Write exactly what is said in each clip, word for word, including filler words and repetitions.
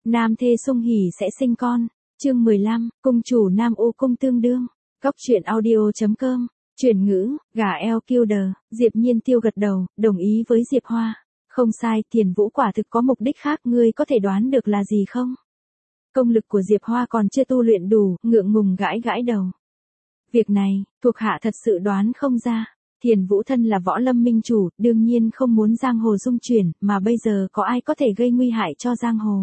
Nam thê sung hỉ sẽ sinh con. Chương mười lăm, cung chủ Nam U cung tương đương. Góc truyện audio.com. Chuyển ngữ, gà eo Kilder. Diệp Nhiên Tiêu gật đầu, đồng ý với Diệp Hoa. Không sai, Thiền Vũ quả thực có mục đích khác, ngươi có thể đoán được là gì không? Công lực của Diệp Hoa còn chưa tu luyện đủ, ngượng ngùng gãi gãi đầu. Việc này, thuộc hạ thật sự đoán không ra. Thiền Vũ thân là võ lâm minh chủ, đương nhiên không muốn giang hồ dung chuyển, mà bây giờ có ai có thể gây nguy hại cho giang hồ.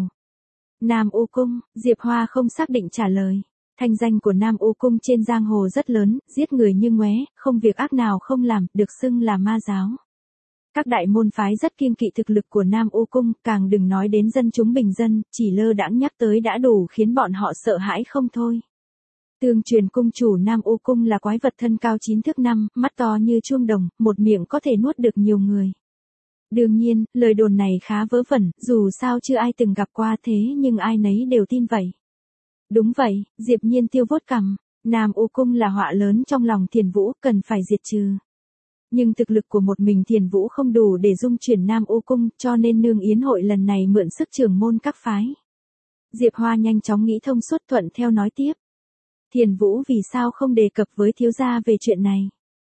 Nam U cung, Diệp Hoa không xác định trả lời. Thanh danh của Nam U cung trên giang hồ rất lớn, giết người như ngoé, không việc ác nào không làm, được xưng là ma giáo. Các đại môn phái rất kiêng kỵ thực lực của Nam U cung, càng đừng nói đến dân chúng bình dân, chỉ lơ đãng nhắc tới đã đủ khiến bọn họ sợ hãi không thôi. Tương truyền cung chủ Nam U cung là quái vật thân cao chín thước năm, mắt to như chuông đồng, một miệng có thể nuốt được nhiều người. Đương nhiên, lời đồn này khá vớ vẩn, dù sao chưa ai từng gặp qua thế nhưng ai nấy đều tin vậy. Đúng vậy, Diệp Nhiên Tiêu vuốt cằm, Nam U cung là họa lớn trong lòng Thiền Vũ, cần phải diệt trừ. Nhưng thực lực của một mình Thiền Vũ không đủ để dung chuyển Nam U cung, cho nên nương yến hội lần này mượn sức trưởng môn các phái. Diệp Hoa nhanh chóng nghĩ thông suốt, thuận theo nói tiếp. Thiền Vũ vì sao không đề cập với thiếu gia về chuyện này?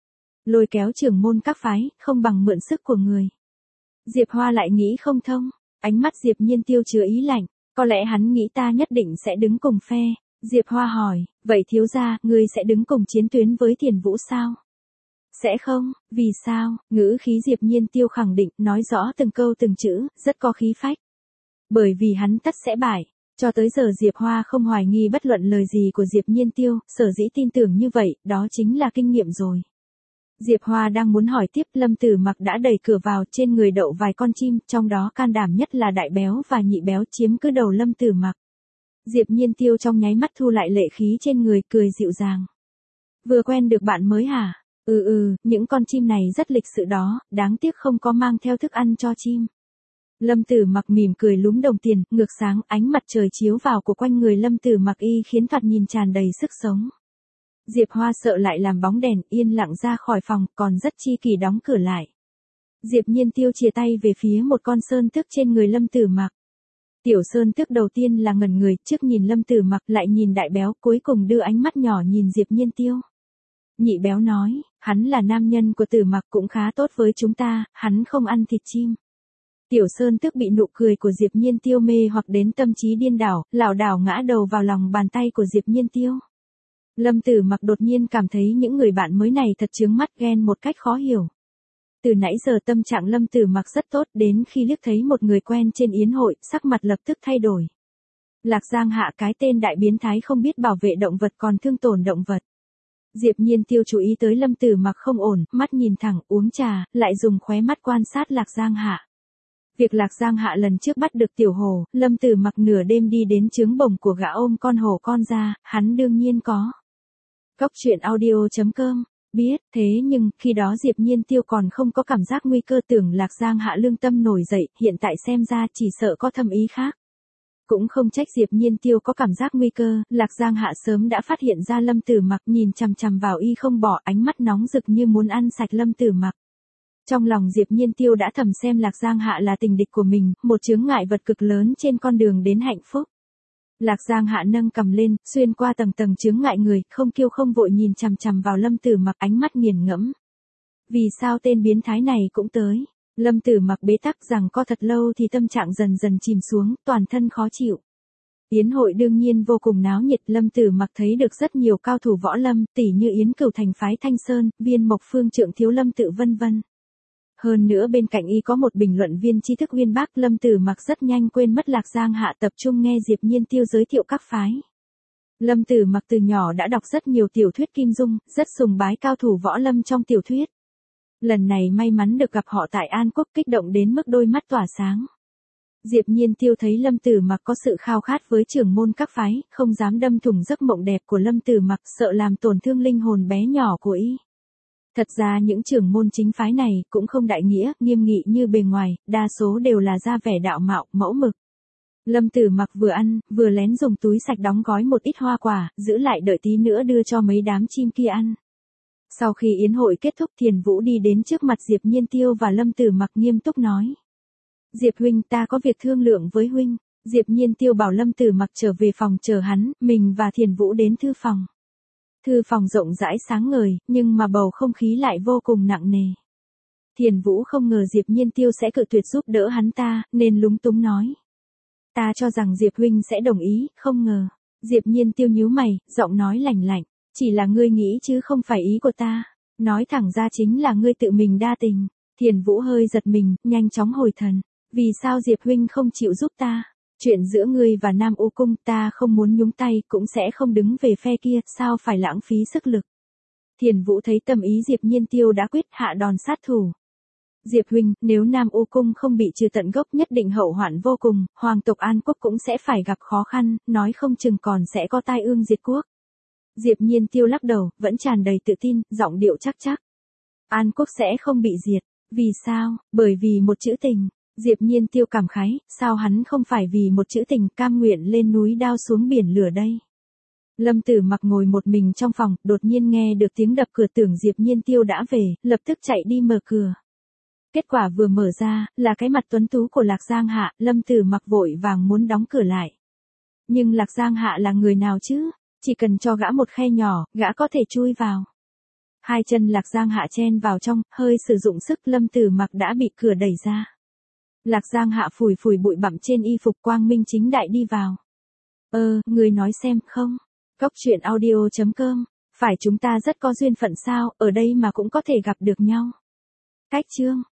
Lôi kéo trưởng môn các phái, không bằng mượn sức của người. Diệp Hoa lại nghĩ không thông, ánh mắt Diệp Nhiên Tiêu chứa ý lạnh, có lẽ hắn nghĩ ta nhất định sẽ đứng cùng phe. Diệp Hoa hỏi, vậy thiếu gia, ngươi sẽ đứng cùng chiến tuyến với Thiền Vũ sao? Sẽ không, vì sao? Ngữ khí Diệp Nhiên Tiêu khẳng định, nói rõ từng câu từng chữ, rất có khí phách. Bởi vì hắn tất sẽ bại. Cho tới giờ Diệp Hoa không hoài nghi bất luận lời gì của Diệp Nhiên Tiêu, sở dĩ tin tưởng như vậy, đó chính là kinh nghiệm rồi. Diệp Hoa đang muốn hỏi tiếp, Lâm Tử Mặc đã đẩy cửa vào, trên người đậu vài con chim, trong đó can đảm nhất là đại béo và nhị béo chiếm cứ đầu Lâm Tử Mặc. Diệp Nhiên Tiêu trong nháy mắt thu lại lệ khí trên người, cười dịu dàng. Vừa quen được bạn mới hả? Ừ ừ, những con chim này rất lịch sự đó, đáng tiếc không có mang theo thức ăn cho chim. Lâm Tử Mặc mỉm cười lúm đồng tiền, ngược sáng, ánh mặt trời chiếu vào của quanh người Lâm Tử Mặc y khiến thoạt nhìn tràn đầy sức sống. Diệp Hoa sợ lại làm bóng đèn, yên lặng ra khỏi phòng, còn rất chi kỳ đóng cửa lại. Diệp Nhiên Tiêu chìa tay về phía một con sơn tước trên người Lâm Tử Mặc. Tiểu sơn tước đầu tiên là ngẩn người, trước nhìn Lâm Tử Mặc, lại nhìn đại béo, cuối cùng đưa ánh mắt nhỏ nhìn Diệp Nhiên Tiêu. Nhị béo nói, hắn là nam nhân của Tử Mặc cũng khá tốt với chúng ta, hắn không ăn thịt chim. Tiểu sơn tước bị nụ cười của Diệp Nhiên Tiêu mê hoặc đến tâm trí điên đảo, lảo đảo ngã đầu vào lòng bàn tay của Diệp Nhiên Tiêu. Lâm Tử Mặc đột nhiên cảm thấy những người bạn mới này thật chướng mắt, ghen một cách khó hiểu. Từ nãy giờ tâm trạng Lâm Tử Mặc rất tốt, đến khi liếc thấy một người quen trên yến hội, sắc mặt lập tức thay đổi. Lạc Giang Hạ, cái tên đại biến thái không biết bảo vệ động vật còn thương tổn động vật. Diệp Nhiên Tiêu chú ý tới Lâm Tử Mặc không ổn, mắt nhìn thẳng, uống trà, lại dùng khóe mắt quan sát Lạc Giang Hạ. Việc Lạc Giang Hạ lần trước bắt được tiểu hồ, Lâm Tử Mặc nửa đêm đi đến trướng bồng của gã ôm con hổ con ra, hắn đương nhiên có. Góc truyện audio.com, biết, thế nhưng, khi đó Diệp Nhiên Tiêu còn không có cảm giác nguy cơ, tưởng Lạc Giang Hạ lương tâm nổi dậy, hiện tại xem ra chỉ sợ có thâm ý khác. Cũng không trách Diệp Nhiên Tiêu có cảm giác nguy cơ, Lạc Giang Hạ sớm đã phát hiện ra Lâm Tử Mặc, nhìn chằm chằm vào y không bỏ, ánh mắt nóng rực như muốn ăn sạch Lâm Tử Mặc. Trong lòng Diệp Nhiên Tiêu đã thầm xem Lạc Giang Hạ là tình địch của mình, một chướng ngại vật cực lớn trên con đường đến hạnh phúc. Lạc Giang Hạ nâng cầm lên, xuyên qua tầng tầng chướng ngại người, không kiêu không vội nhìn chằm chằm vào Lâm Tử Mặc, ánh mắt nghiền ngẫm. Vì sao tên biến thái này cũng tới? Lâm Tử Mặc bế tắc rằng co thật lâu thì tâm trạng dần dần chìm xuống, toàn thân khó chịu. Yến hội đương nhiên vô cùng náo nhiệt, Lâm Tử Mặc thấy được rất nhiều cao thủ võ lâm, tỷ như Yến Cửu thành phái Thanh Sơn, Viên Mộc Phương Trượng Thiếu Lâm tự vân vân. Hơn nữa bên cạnh y có một bình luận viên tri thức uyên bác, Lâm Tử Mặc rất nhanh quên mất Lạc Giang Hạ, tập trung nghe Diệp Nhiên Tiêu giới thiệu các phái. Lâm Tử Mặc từ nhỏ đã đọc rất nhiều tiểu thuyết Kim Dung, rất sùng bái cao thủ võ lâm trong tiểu thuyết. Lần này may mắn được gặp họ tại An Quốc, kích động đến mức đôi mắt tỏa sáng. Diệp Nhiên Tiêu thấy Lâm Tử Mặc có sự khao khát với trưởng môn các phái, không dám đâm thủng giấc mộng đẹp của Lâm Tử Mặc, sợ làm tổn thương linh hồn bé nhỏ của y. Thật ra những trưởng môn chính phái này cũng không đại nghĩa, nghiêm nghị như bề ngoài, đa số đều là ra vẻ đạo mạo, mẫu mực. Lâm Tử Mặc vừa ăn, vừa lén dùng túi sạch đóng gói một ít hoa quả, giữ lại đợi tí nữa đưa cho mấy đám chim kia ăn. Sau khi yến hội kết thúc, Thiền Vũ đi đến trước mặt Diệp Nhiên Tiêu và Lâm Tử Mặc nghiêm túc nói. Diệp huynh, ta có việc thương lượng với huynh. Diệp Nhiên Tiêu bảo Lâm Tử Mặc trở về phòng chờ hắn, mình và Thiền Vũ đến thư phòng. Thư phòng rộng rãi sáng ngời, nhưng mà bầu không khí lại vô cùng nặng nề. Thiền Vũ không ngờ Diệp Nhiên Tiêu sẽ cự tuyệt giúp đỡ hắn ta, nên lúng túng nói. Ta cho rằng Diệp huynh sẽ đồng ý, không ngờ. Diệp Nhiên Tiêu nhíu mày, giọng nói lạnh lạnh. Chỉ là ngươi nghĩ chứ không phải ý của ta. Nói thẳng ra chính là ngươi tự mình đa tình. Thiền Vũ hơi giật mình, nhanh chóng hồi thần. Vì sao Diệp huynh không chịu giúp ta? Chuyện giữa ngươi và Nam U Cung ta không muốn nhúng tay, cũng sẽ không đứng về phe kia, sao phải lãng phí sức lực. Thiền Vũ thấy tâm ý Diệp Nhiên Tiêu đã quyết hạ đòn sát thủ. Diệp huynh, nếu Nam U Cung không bị trừ tận gốc nhất định hậu hoạn vô cùng, hoàng tộc An Quốc cũng sẽ phải gặp khó khăn, nói không chừng còn sẽ có tai ương diệt quốc. Diệp Nhiên Tiêu lắc đầu, vẫn tràn đầy tự tin, giọng điệu chắc chắc. An Quốc sẽ không bị diệt. Vì sao? Bởi vì một chữ tình. Diệp Nhiên Tiêu cảm khái, sao hắn không phải vì một chữ tình cam nguyện lên núi đao xuống biển lửa đây. Lâm Tử Mặc ngồi một mình trong phòng, đột nhiên nghe được tiếng đập cửa tưởng Diệp Nhiên Tiêu đã về, lập tức chạy đi mở cửa. Kết quả vừa mở ra, là cái mặt tuấn tú của Lạc Giang Hạ, Lâm Tử Mặc vội vàng muốn đóng cửa lại. Nhưng Lạc Giang Hạ là người nào chứ? Chỉ cần cho gã một khe nhỏ, gã có thể chui vào. Hai chân Lạc Giang Hạ chen vào trong, hơi sử dụng sức Lâm Tử Mặc đã bị cửa đẩy ra. Lạc Giang Hạ phủi phủi bụi bặm trên y phục quang minh chính đại đi vào. Ơ, người nói xem không? Góc truyện audio chấm com, phải chúng ta rất có duyên phận sao, ở đây mà cũng có thể gặp được nhau. Cách chương